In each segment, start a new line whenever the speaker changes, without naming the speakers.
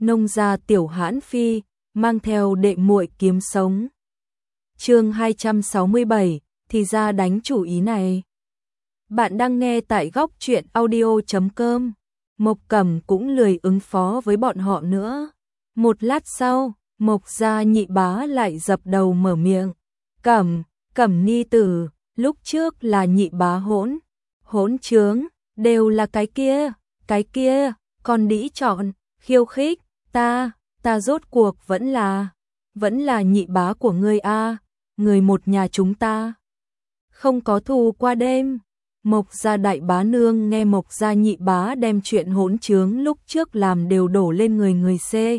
nông gia tiểu hãn phi, mang theo đệ muội kiếm sống. Chương 267, thì ra đánh chủ ý này. Bạn đang nghe tại góc truyện audio.com. Mộc Cẩm cũng lười ứng phó với bọn họ nữa. Một lát sau, Mộc gia nhị bá lại dập đầu mở miệng. Cẩm ni tử, lúc trước là nhị bá hỗn trướng, đều là cái kia, con đĩ chọn, khiêu khích, ta rốt cuộc vẫn là nhị bá của ngươi a, người một nhà chúng ta. Không có thù qua đêm. Mộc gia đại bá nương nghe Mộc gia nhị bá đem chuyện hỗn trướng lúc trước làm đều đổ lên người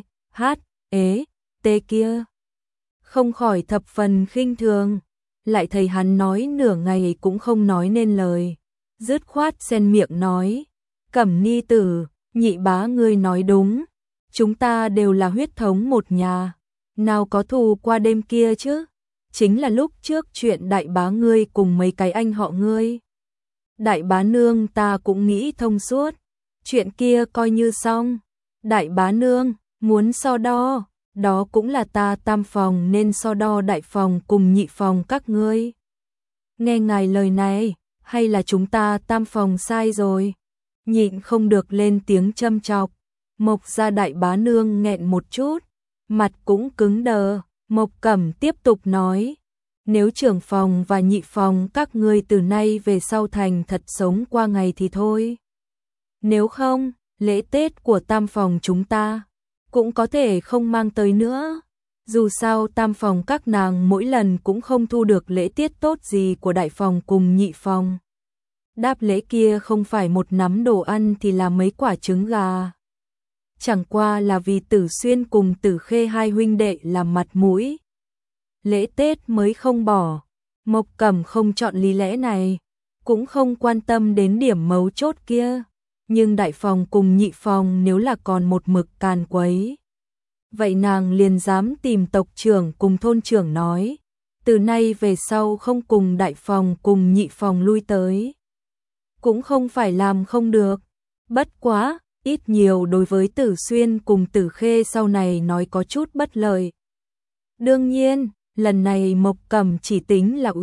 tê kia. Không khỏi thập phần khinh thường, lại thấy hắn nói nửa ngày cũng không nói nên lời. Dứt khoát xen miệng nói, Cẩm ni tử, nhị bá ngươi nói đúng, chúng ta đều là huyết thống một nhà, nào có thù qua đêm kia chứ, chính là lúc trước chuyện đại bá ngươi cùng mấy cái anh họ ngươi. Đại bá nương ta cũng nghĩ thông suốt, chuyện kia coi như xong. Đại bá nương, muốn so đo, đó cũng là ta tam phòng nên so đo đại phòng cùng nhị phòng các ngươi. Nghe ngài lời này, hay là chúng ta tam phòng sai rồi? Nhịn không được lên tiếng châm chọc. Mộc gia đại bá nương nghẹn một chút, mặt cũng cứng đờ. Mộc Cẩm tiếp tục nói, nếu trưởng phòng và nhị phòng các ngươi từ nay về sau thành thật sống qua ngày thì thôi. Nếu không, lễ Tết của tam phòng chúng ta cũng có thể không mang tới nữa. Dù sao tam phòng các nàng mỗi lần cũng không thu được lễ tiết tốt gì của đại phòng cùng nhị phòng. Đáp lễ kia không phải một nắm đồ ăn thì là mấy quả trứng gà. Chẳng qua là vì Tử Xuyên cùng Tử Khê hai huynh đệ làm mặt mũi. Lễ Tết mới không bỏ. Mộc Cẩm không chọn lý lẽ này, cũng không quan tâm đến điểm mấu chốt kia. Nhưng đại phòng cùng nhị phòng nếu là còn một mực càn quấy, vậy nàng liền dám tìm tộc trưởng cùng thôn trưởng nói, từ nay về sau không cùng đại phòng cùng nhị phòng lui tới. Cũng không phải làm không được, bất quá, ít nhiều đối với Tử Xuyên cùng Tử Khê sau này nói có chút bất lợi. Đương nhiên, lần này Mộc Cẩm chỉ tính là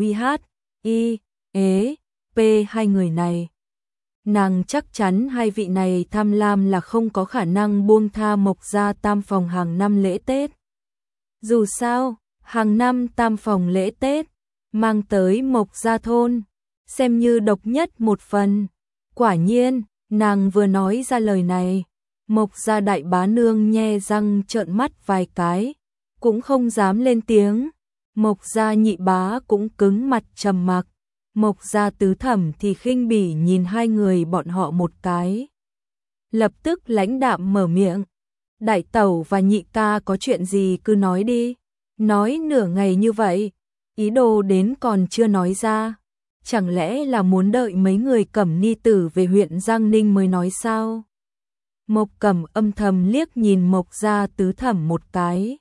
hai người này. Nàng chắc chắn hai vị này tham lam là không có khả năng buông tha Mộc gia tam phòng hàng năm lễ Tết. Dù sao, hàng năm tam phòng lễ Tết mang tới Mộc gia thôn, xem như độc nhất một phần. Quả nhiên, nàng vừa nói ra lời này, Mộc gia đại bá nương nhe răng trợn mắt vài cái, cũng không dám lên tiếng. Mộc gia nhị bá cũng cứng mặt trầm mặc. Mộc gia tứ thẩm thì khinh bỉ nhìn hai người bọn họ một cái. Lập tức lãnh đạm mở miệng. Đại tẩu và nhị ca có chuyện gì cứ nói đi. Nói nửa ngày như vậy, ý đồ đến còn chưa nói ra. Chẳng lẽ là muốn đợi mấy người Cẩm ni tử về huyện Giang Ninh mới nói sao? Mộc Cẩm âm thầm liếc nhìn Mộc gia tứ thẩm một cái.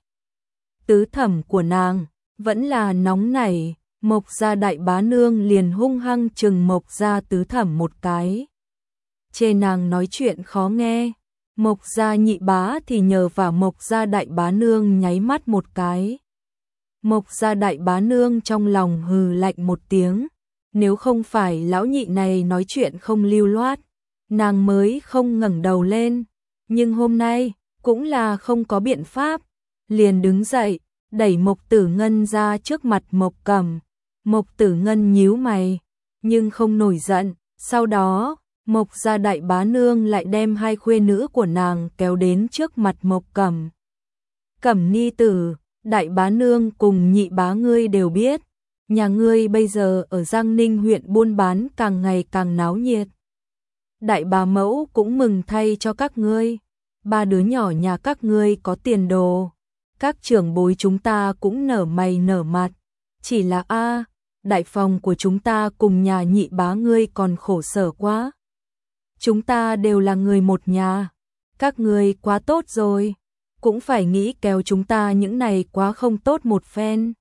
Tứ thẩm của nàng vẫn là nóng nảy. Mộc gia đại bá nương liền hung hăng chừng Mộc gia tứ thẩm một cái. Chê nàng nói chuyện khó nghe. Mộc gia nhị bá thì nhờ vào Mộc gia đại bá nương nháy mắt một cái. Mộc gia đại bá nương trong lòng hừ lạnh một tiếng. Nếu không phải lão nhị này nói chuyện không lưu loát, nàng mới không ngẩng đầu lên. Nhưng hôm nay cũng là không có biện pháp, liền đứng dậy, đẩy Mộc Tử Ngân ra trước mặt Mộc Cẩm. Mộc Tử Ngân nhíu mày, nhưng không nổi giận. Sau đó, Mộc gia đại bá nương lại đem hai khuê nữ của nàng kéo đến trước mặt Mộc Cẩm. Cẩm ni tử, đại bá nương cùng nhị bá ngươi đều biết, nhà ngươi bây giờ ở Giang Ninh huyện buôn bán càng ngày càng náo nhiệt. Đại bá mẫu cũng mừng thay cho các ngươi, ba đứa nhỏ nhà các ngươi có tiền đồ. Các trưởng bối chúng ta cũng nở mày nở mặt, chỉ là đại phòng của chúng ta cùng nhà nhị bá ngươi còn khổ sở quá. Chúng ta đều là người một nhà, các ngươi quá tốt rồi, cũng phải nghĩ kéo chúng ta những này quá không tốt một phen.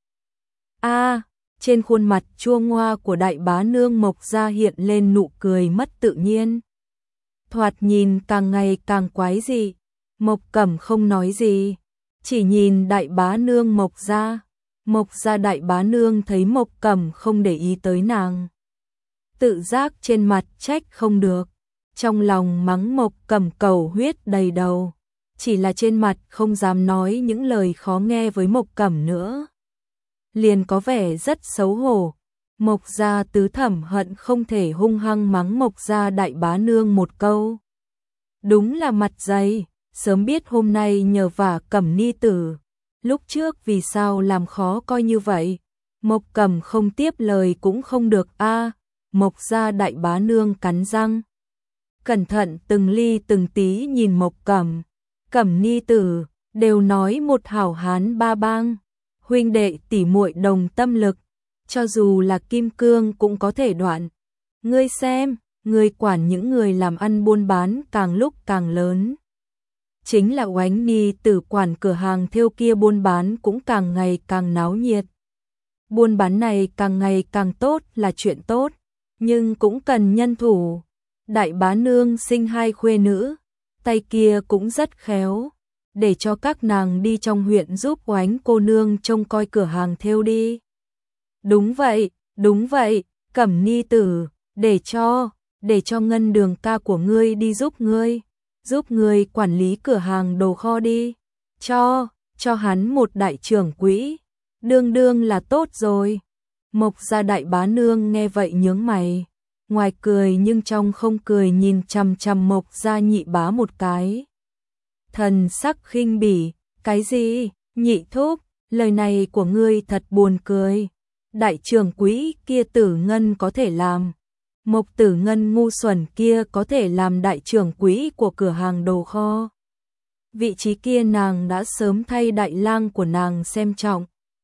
Trên khuôn mặt chua ngoa của đại bá nương Mộc gia hiện lên nụ cười mất tự nhiên. Thoạt nhìn càng ngày càng quái dị, Mộc Cẩm không nói gì, chỉ nhìn đại bá nương Mộc gia. Mộc gia đại bá nương thấy Mộc Cẩm không để ý tới nàng, tự giác trên mặt trách không được, trong lòng mắng Mộc Cẩm cầu huyết đầy đầu, chỉ là trên mặt không dám nói những lời khó nghe với Mộc Cẩm nữa. Liền có vẻ rất xấu hổ. Mộc gia tứ thẩm hận không thể hung hăng mắng Mộc gia đại bá nương một câu. Đúng là mặt dày, sớm biết hôm nay nhờ vả Cẩm ni tử, lúc trước vì sao làm khó coi như vậy. Mộc Cẩm không tiếp lời cũng không được a. Mộc gia đại bá nương cắn răng, cẩn thận từng ly từng tí nhìn Mộc Cẩm. Cẩm ni tử, đều nói một hảo hán ba bang, huynh đệ tỷ muội đồng tâm lực, cho dù là kim cương cũng có thể đoạn. Ngươi xem, ngươi quản những người làm ăn buôn bán càng lúc càng lớn. Chính là Oánh ni tử quản cửa hàng thêu kia buôn bán cũng càng ngày càng náo nhiệt. Buôn bán này càng ngày càng tốt là chuyện tốt, nhưng cũng cần nhân thủ. Đại bá nương sinh 2 khuê nữ, tay kia cũng rất khéo, để cho các nàng đi trong huyện giúp Oánh cô nương trông coi cửa hàng thêu đi. Đúng vậy, Cẩm ni tử, để cho Ngân Đường ca của ngươi đi giúp ngươi quản lý cửa hàng đồ kho đi, cho hắn một đại trưởng quỹ, đương là tốt rồi. Mộc gia đại bá nương nghe vậy nhướng mày, ngoài cười nhưng trong không cười nhìn chằm chằm Mộc gia nhị bá một cái. Thần sắc khinh bỉ, cái gì, nhị thúc, lời này của ngươi thật buồn cười. Đại trưởng quỹ kia Tử Ngân có thể làm, Mộc Tử Ngân ngu xuẩn kia có thể làm đại trưởng quỹ của cửa hàng đồ kho. Vị trí kia nàng đã sớm thay đại lang của nàng xem trọng.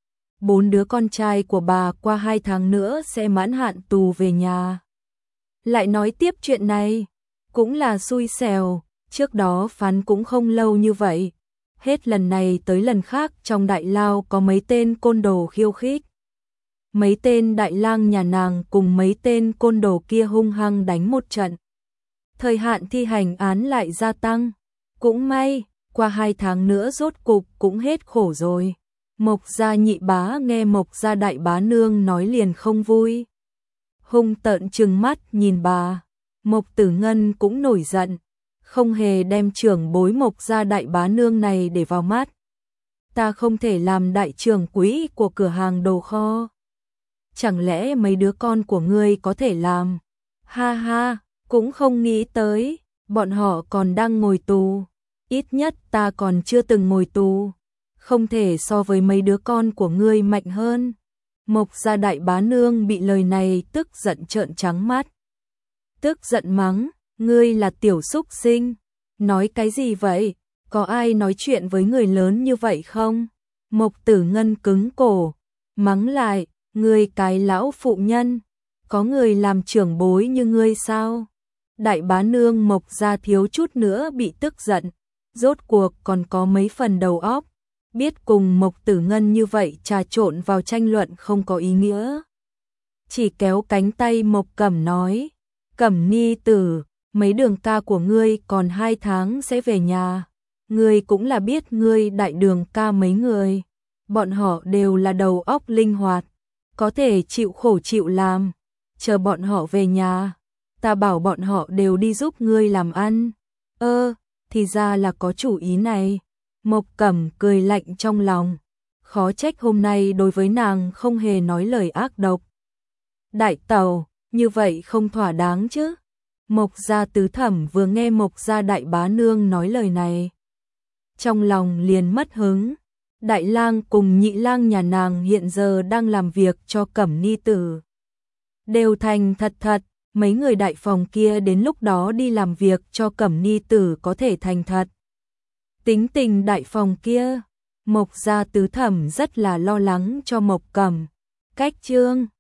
4 đứa con trai của bà qua 2 tháng nữa sẽ mãn hạn tù về nhà. Lại nói tiếp chuyện này, cũng là xui xẻo, trước đó phán cũng không lâu như vậy. Hết lần này tới lần khác trong đại lao có mấy tên côn đồ khiêu khích. Mấy tên đại lang nhà nàng cùng mấy tên côn đồ kia hung hăng đánh một trận. Thời hạn thi hành án lại gia tăng. Cũng may, qua 2 tháng nữa rốt cục cũng hết khổ rồi. Mộc gia nhị bá nghe Mộc gia đại bá nương nói liền không vui. Hung tợn trừng mắt nhìn bà. Mộc Tử Ngân cũng nổi giận, không hề đem trưởng bối Mộc gia đại bá nương này để vào mắt. Ta không thể làm đại trưởng quỹ của cửa hàng đồ kho. Chẳng lẽ mấy đứa con của ngươi có thể làm? Ha ha, cũng không nghĩ tới, bọn họ còn đang ngồi tù. Ít nhất ta còn chưa từng ngồi tù. Không thể so với mấy đứa con của ngươi mạnh hơn. Mộc gia đại bá nương bị lời này tức giận trợn trắng mắt. Tức giận mắng, ngươi là tiểu súc sinh. Nói cái gì vậy? Có ai nói chuyện với người lớn như vậy không? Mộc Tử Ngân cứng cổ, mắng lại, ngươi cái lão phụ nhân, có người làm trưởng bối như ngươi sao? Đại bá nương Mộc gia thiếu chút nữa bị tức giận, rốt cuộc còn có mấy phần đầu óc, biết cùng Mộc Tử Ngân như vậy trà trộn vào tranh luận không có ý nghĩa. Chỉ kéo cánh tay Mộc Cẩm nói, Cẩm ni tử, mấy đường ca của ngươi còn 2 tháng sẽ về nhà. Ngươi cũng là biết ngươi đại đường ca mấy người, bọn họ đều là đầu óc linh hoạt, có thể chịu khổ chịu làm, chờ bọn họ về nhà, ta bảo bọn họ đều đi giúp ngươi làm ăn. Thì ra là có chủ ý này. Mộc Cẩm cười lạnh trong lòng, khó trách hôm nay đối với nàng không hề nói lời ác độc. Đại tẩu, như vậy không thỏa đáng chứ? Mộc gia tứ thẩm vừa nghe Mộc gia đại bá nương nói lời này, trong lòng liền mất hứng. Đại lang cùng nhị lang nhà nàng hiện giờ đang làm việc cho Cẩm ni tử. Đều thành thật, mấy người đại phòng kia đến lúc đó đi làm việc cho Cẩm ni tử có thể thành thật. Tính tình đại phòng kia, Mộc gia tứ thẩm rất là lo lắng cho Mộc Cẩm. Cách chương